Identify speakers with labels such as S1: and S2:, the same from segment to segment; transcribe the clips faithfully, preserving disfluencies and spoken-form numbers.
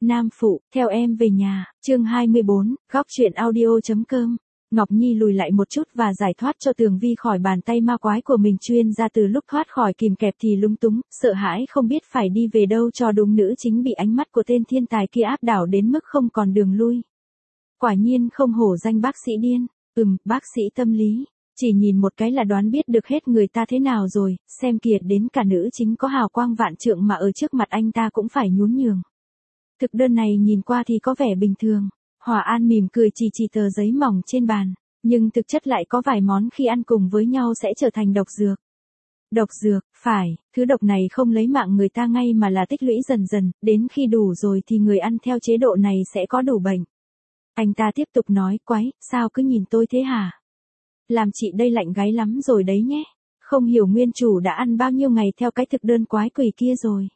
S1: Nam phụ, theo em về nhà, chương hai mươi bốn, góc truyện audio.com. Ngọc Nhi lùi lại một chút và giải thoát cho Tường Vi khỏi bàn tay ma quái của mình chuyên ra. Từ lúc thoát khỏi kìm kẹp thì lúng túng, sợ hãi không biết phải đi về đâu cho đúng. Nữ chính bị ánh mắt của tên thiên tài kia áp đảo đến mức không còn đường lui. Quả nhiên không hổ danh bác sĩ điên. Ừm, bác sĩ tâm lý. Chỉ nhìn một cái là đoán biết được hết người ta thế nào rồi, xem kìa, đến cả nữ chính có hào quang vạn trượng mà ở trước mặt anh ta cũng phải nhún nhường. Thực đơn này nhìn qua thì có vẻ bình thường. Hòa An mỉm cười chỉ chỉ tờ giấy mỏng trên bàn, nhưng thực chất lại có vài món khi ăn cùng với nhau sẽ trở thành độc dược. Độc dược, phải, thứ độc này không lấy mạng người ta ngay mà là tích lũy dần dần, đến khi đủ rồi thì người ăn theo chế độ này sẽ có đủ bệnh. Anh ta tiếp tục nói, quái, sao cứ nhìn tôi thế hả? Làm chị đây lạnh gáy lắm rồi đấy nhé. Không hiểu nguyên chủ đã ăn bao nhiêu ngày theo cái thực đơn quái quỷ kia rồi.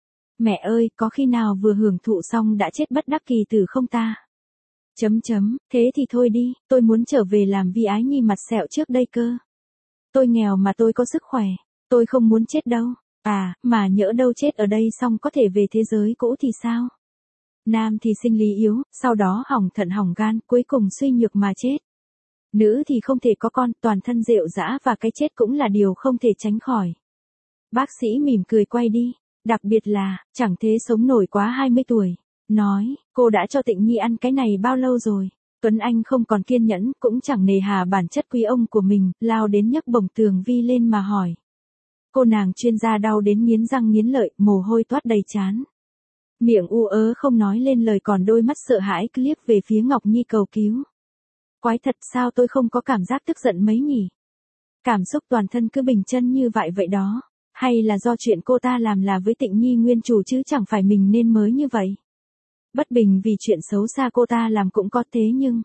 S1: Mẹ ơi, có khi nào vừa hưởng thụ xong đã chết bất đắc kỳ tử không ta? Chấm chấm, thế thì thôi đi, tôi muốn trở về làm Vi Ái Nhi mặt sẹo trước đây cơ. Tôi nghèo mà tôi có sức khỏe, tôi không muốn chết đâu. À, mà nhỡ đâu chết ở đây xong có thể về thế giới cũ thì sao? Nam thì sinh lý yếu, sau đó hỏng thận hỏng gan, cuối cùng suy nhược mà chết. Nữ thì không thể có con, toàn thân rệu rã và cái chết cũng là điều không thể tránh khỏi. Bác sĩ mỉm cười quay đi, đặc biệt là, chẳng thế sống nổi quá hai mươi tuổi. Nói, cô đã cho Tịnh Nhi ăn cái này bao lâu rồi? Tuấn Anh không còn kiên nhẫn, cũng chẳng nề hà bản chất quý ông của mình, lao đến nhấc bổng Tường Vi lên mà hỏi. Cô nàng chuyên gia đau đến nghiến răng nghiến lợi, mồ hôi toát đầy trán. Miệng u ớ không nói lên lời, còn đôi mắt sợ hãi liếc về phía Ngọc Nhi cầu cứu. Quái thật, sao tôi không có cảm giác tức giận mấy nhỉ? Cảm xúc toàn thân cứ bình chân như vậy vậy đó. Hay là do chuyện cô ta làm là với Tịnh Nhi nguyên chủ chứ chẳng phải mình nên mới như vậy. Bất bình vì chuyện xấu xa cô ta làm cũng có thế nhưng.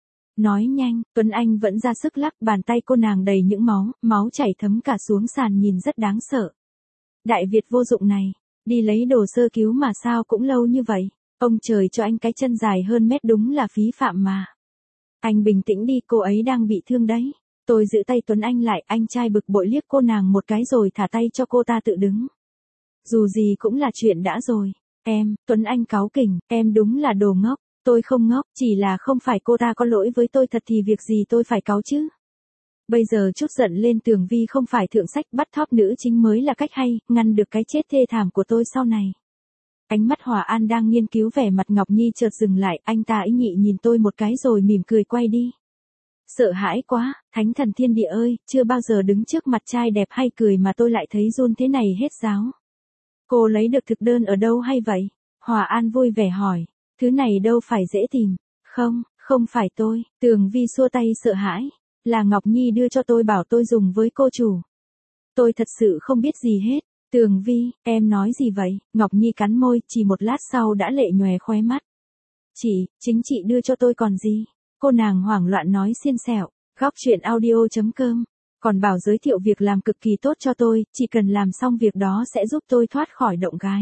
S1: Nói nhanh, Tuấn Anh vẫn ra sức lắc, bàn tay cô nàng đầy những máu, máu chảy thấm cả xuống sàn nhìn rất đáng sợ. Đại Việt vô dụng này, đi lấy đồ sơ cứu mà sao cũng lâu như vậy. Ông trời cho anh cái chân dài hơn mét đúng là phí phạm mà. Anh bình tĩnh đi, cô ấy đang bị thương đấy. Tôi giữ tay Tuấn Anh lại, anh trai bực bội liếc cô nàng một cái rồi thả tay cho cô ta tự đứng. Dù gì cũng là chuyện đã rồi. Em, Tuấn Anh cáu kỉnh, em đúng là đồ ngốc. Tôi không ngốc, chỉ là không phải cô ta có lỗi với tôi thật thì việc gì tôi phải cáu chứ. Bây giờ chút giận lên Tường Vi không phải thượng sách, bắt thóp nữ chính mới là cách hay, ngăn được cái chết thê thảm của tôi sau này. Ánh mắt Hòa An đang nghiên cứu vẻ mặt Ngọc Nhi chợt dừng lại, anh ta ý nhị nhìn tôi một cái rồi mỉm cười quay đi. Sợ hãi quá, thánh thần thiên địa ơi, chưa bao giờ đứng trước mặt trai đẹp hay cười mà tôi lại thấy run thế này hết giáo. Cô lấy được thực đơn ở đâu hay vậy? Hòa An vui vẻ hỏi, thứ này đâu phải dễ tìm. Không, không phải tôi. Tường Vi xua tay sợ hãi, là Ngọc Nhi đưa cho tôi bảo tôi dùng với cô chủ. Tôi thật sự không biết gì hết. Tường Vi, em nói gì vậy? Ngọc Nhi cắn môi, chỉ một lát sau đã lệ nhòe khóe mắt. Chị, chính chị đưa cho tôi còn gì? Cô nàng hoảng loạn nói xiên xẹo. Góc truyện audio.com. Còn bảo giới thiệu việc làm cực kỳ tốt cho tôi, chỉ cần làm xong việc đó sẽ giúp tôi thoát khỏi động gái.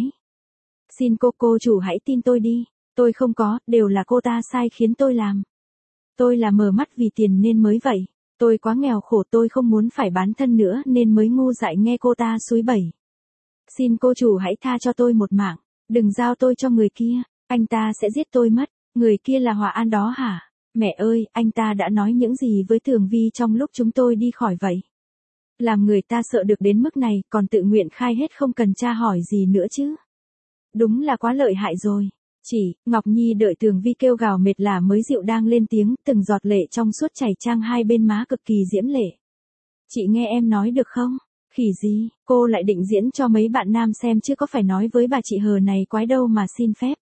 S1: Xin cô cô chủ hãy tin tôi đi. Tôi không có, đều là cô ta sai khiến tôi làm. Tôi là mở mắt vì tiền nên mới vậy. Tôi quá nghèo khổ, tôi không muốn phải bán thân nữa nên mới ngu dại nghe cô ta xúi bẩy. Xin cô chủ hãy tha cho tôi một mạng, đừng giao tôi cho người kia, anh ta sẽ giết tôi mất. Người kia là Hòa An đó hả? Mẹ ơi, anh ta đã nói những gì với Tường Vi trong lúc chúng tôi đi khỏi vậy? Làm người ta sợ được đến mức này, còn tự nguyện khai hết không cần tra hỏi gì nữa chứ. Đúng là quá lợi hại rồi. Chỉ, Ngọc Nhi đợi Tường Vi kêu gào mệt lả mới dịu đang lên tiếng, từng giọt lệ trong suốt chảy trang hai bên má cực kỳ diễm lệ. Chị nghe em nói được không? Khỉ gì, cô lại định diễn cho mấy bạn nam xem chứ có phải nói với bà chị hờ này quái đâu mà xin phép.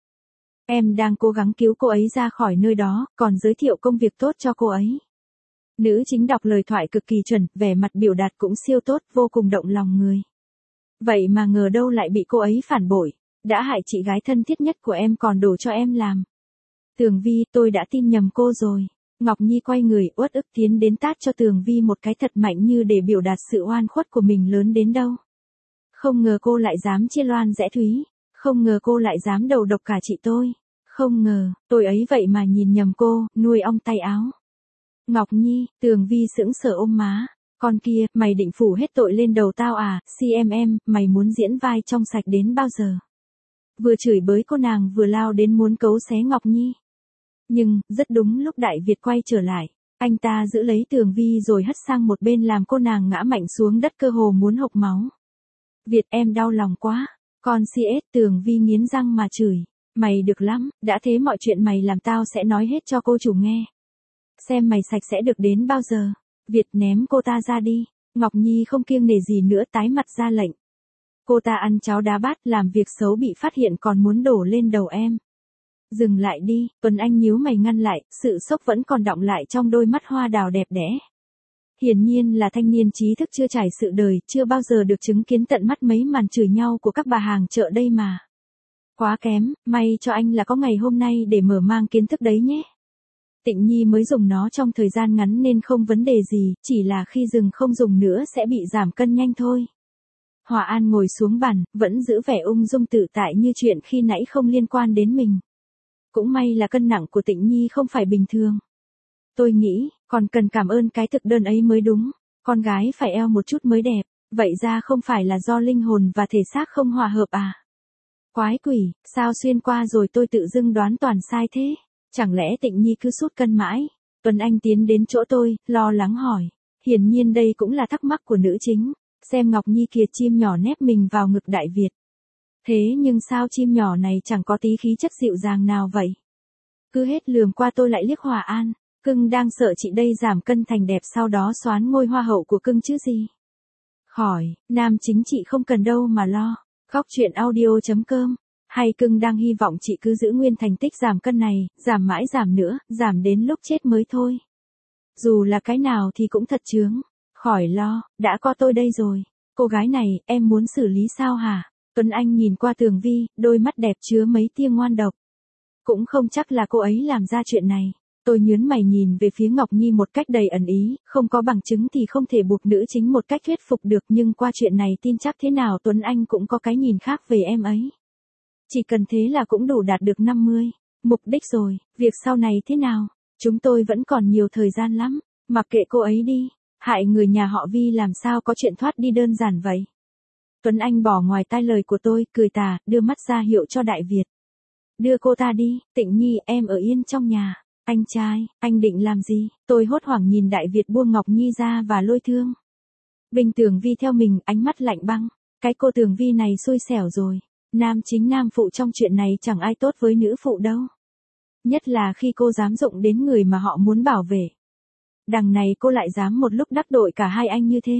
S1: Em đang cố gắng cứu cô ấy ra khỏi nơi đó, còn giới thiệu công việc tốt cho cô ấy. Nữ chính đọc lời thoại cực kỳ chuẩn, vẻ mặt biểu đạt cũng siêu tốt, vô cùng động lòng người. Vậy mà ngờ đâu lại bị cô ấy phản bội, đã hại chị gái thân thiết nhất của em còn đổ cho em làm. Tường Vi, tôi đã tin nhầm cô rồi. Ngọc Nhi quay người uất ức tiến đến tát cho Tường Vi một cái thật mạnh như để biểu đạt sự oan khuất của mình lớn đến đâu. Không ngờ cô lại dám chia loan rẽ thúy. Không ngờ cô lại dám đầu độc cả chị tôi. Không ngờ, tôi ấy vậy mà nhìn nhầm cô, nuôi ong tay áo. Ngọc Nhi, Tường Vi sững sờ ôm má. Con kia, mày định phủ hết tội lên đầu tao à? xê em em, mày muốn diễn vai trong sạch đến bao giờ? Vừa chửi bới cô nàng vừa lao đến muốn cấu xé Ngọc Nhi. Nhưng, rất đúng lúc Đại Việt quay trở lại, anh ta giữ lấy Tường Vi rồi hất sang một bên làm cô nàng ngã mạnh xuống đất cơ hồ muốn hộc máu. Việt em đau lòng quá, con xê ét. Tường Vi nghiến răng mà chửi, mày được lắm, đã thế mọi chuyện mày làm tao sẽ nói hết cho cô chủ nghe. Xem mày sạch sẽ được đến bao giờ. Việt ném cô ta ra đi. Ngọc Nhi không kiêng nể gì nữa tái mặt ra lệnh. Cô ta ăn cháo đá bát làm việc xấu bị phát hiện còn muốn đổ lên đầu em. Dừng lại đi, Tuấn Anh nhíu mày ngăn lại, sự sốc vẫn còn đọng lại trong đôi mắt hoa đào đẹp đẽ. Hiển nhiên là thanh niên trí thức chưa trải sự đời, chưa bao giờ được chứng kiến tận mắt mấy màn chửi nhau của các bà hàng chợ đây mà. Quá kém, may cho anh là có ngày hôm nay để mở mang kiến thức đấy nhé. Tịnh Nhi mới dùng nó trong thời gian ngắn nên không vấn đề gì, chỉ là khi dừng không dùng nữa sẽ bị giảm cân nhanh thôi. Hòa An ngồi xuống bàn, vẫn giữ vẻ ung dung tự tại như chuyện khi nãy không liên quan đến mình. Cũng may là cân nặng của Tịnh Nhi không phải bình thường. Tôi nghĩ, còn cần cảm ơn cái thực đơn ấy mới đúng. Con gái phải eo một chút mới đẹp, vậy ra không phải là do linh hồn và thể xác không hòa hợp à? Quái quỷ, sao xuyên qua rồi tôi tự dưng đoán toàn sai thế? Chẳng lẽ Tịnh Nhi cứ sút cân mãi? Tuấn Anh tiến đến chỗ tôi, lo lắng hỏi. Hiển nhiên đây cũng là thắc mắc của nữ chính. Xem Ngọc Nhi kìa, chim nhỏ nép mình vào ngực Đại Việt. Thế nhưng sao chim nhỏ này chẳng có tí khí chất dịu dàng nào vậy? Cứ hết lườm qua tôi lại liếc Hòa An. Cưng đang sợ chị đây giảm cân thành đẹp sau đó soán ngôi hoa hậu của cưng chứ gì? Khỏi, nam chính chị không cần đâu mà lo. Góc truyện audio chấm com. Hay cưng đang hy vọng chị cứ giữ nguyên thành tích giảm cân này, giảm mãi giảm nữa, giảm đến lúc chết mới thôi. Dù là cái nào thì cũng thật chướng. Khỏi lo, đã có tôi đây rồi. Cô gái này, em muốn xử lý sao hả? Tuấn Anh nhìn qua Tường Vi, đôi mắt đẹp chứa mấy tia ngoan độc. Cũng không chắc là cô ấy làm ra chuyện này. Tôi nhớn mày nhìn về phía Ngọc Nhi một cách đầy ẩn ý, không có bằng chứng thì không thể buộc nữ chính một cách thuyết phục được, nhưng qua chuyện này tin chắc thế nào Tuấn Anh cũng có cái nhìn khác về em ấy. Chỉ cần thế là cũng đủ đạt được năm mươi. Mục đích rồi, việc sau này thế nào? Chúng tôi vẫn còn nhiều thời gian lắm, mặc kệ cô ấy đi. Hại người nhà họ Vi làm sao có chuyện thoát đi đơn giản vậy? Tuấn Anh bỏ ngoài tai lời của tôi, cười tà, đưa mắt ra hiệu cho Đại Việt. Đưa cô ta đi, Tịnh Nhi, em ở yên trong nhà. Anh trai, anh định làm gì? Tôi hốt hoảng nhìn Đại Việt buông Ngọc Nhi ra và lôi thương. Bình Tường Vi theo mình, ánh mắt lạnh băng. Cái cô Tường Vi này xui xẻo rồi. Nam chính nam phụ trong chuyện này chẳng ai tốt với nữ phụ đâu. Nhất là khi cô dám dụng đến người mà họ muốn bảo vệ. Đằng này cô lại dám một lúc đắc tội cả hai anh như thế.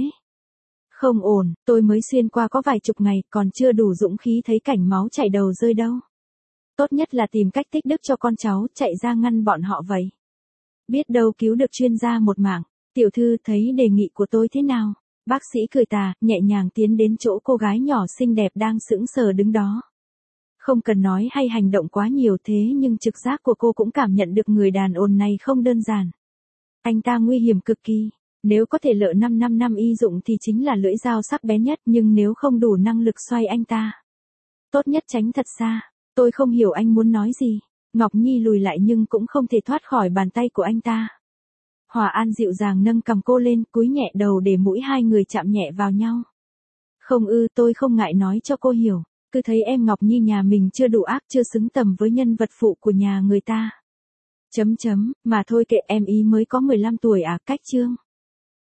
S1: Không ổn, tôi mới xuyên qua có vài chục ngày, còn chưa đủ dũng khí thấy cảnh máu chảy đầu rơi đâu. Tốt nhất là tìm cách tích đức cho con cháu, chạy ra ngăn bọn họ vậy. Biết đâu cứu được chuyên gia một mạng. Tiểu thư thấy đề nghị của tôi thế nào? Bác sĩ cười tà, nhẹ nhàng tiến đến chỗ cô gái nhỏ xinh đẹp đang sững sờ đứng đó. Không cần nói hay hành động quá nhiều thế nhưng trực giác của cô cũng cảm nhận được người đàn ông này không đơn giản. Anh ta nguy hiểm cực kỳ. Nếu có thể lợ năm năm năm y dụng thì chính là lưỡi dao sắc bén nhất, nhưng nếu không đủ năng lực xoay anh ta, tốt nhất tránh thật xa. Tôi không hiểu anh muốn nói gì. Ngọc Nhi lùi lại nhưng cũng không thể thoát khỏi bàn tay của anh ta. Hòa An dịu dàng nâng cầm cô lên, cúi nhẹ đầu để mũi hai người chạm nhẹ vào nhau. Không ư, tôi không ngại nói cho cô hiểu. Cứ thấy em Ngọc Nhi nhà mình chưa đủ ác, chưa xứng tầm với nhân vật phụ của nhà người ta. Chấm chấm, mà thôi kệ, em ý mới có mười lăm tuổi à, cách chương.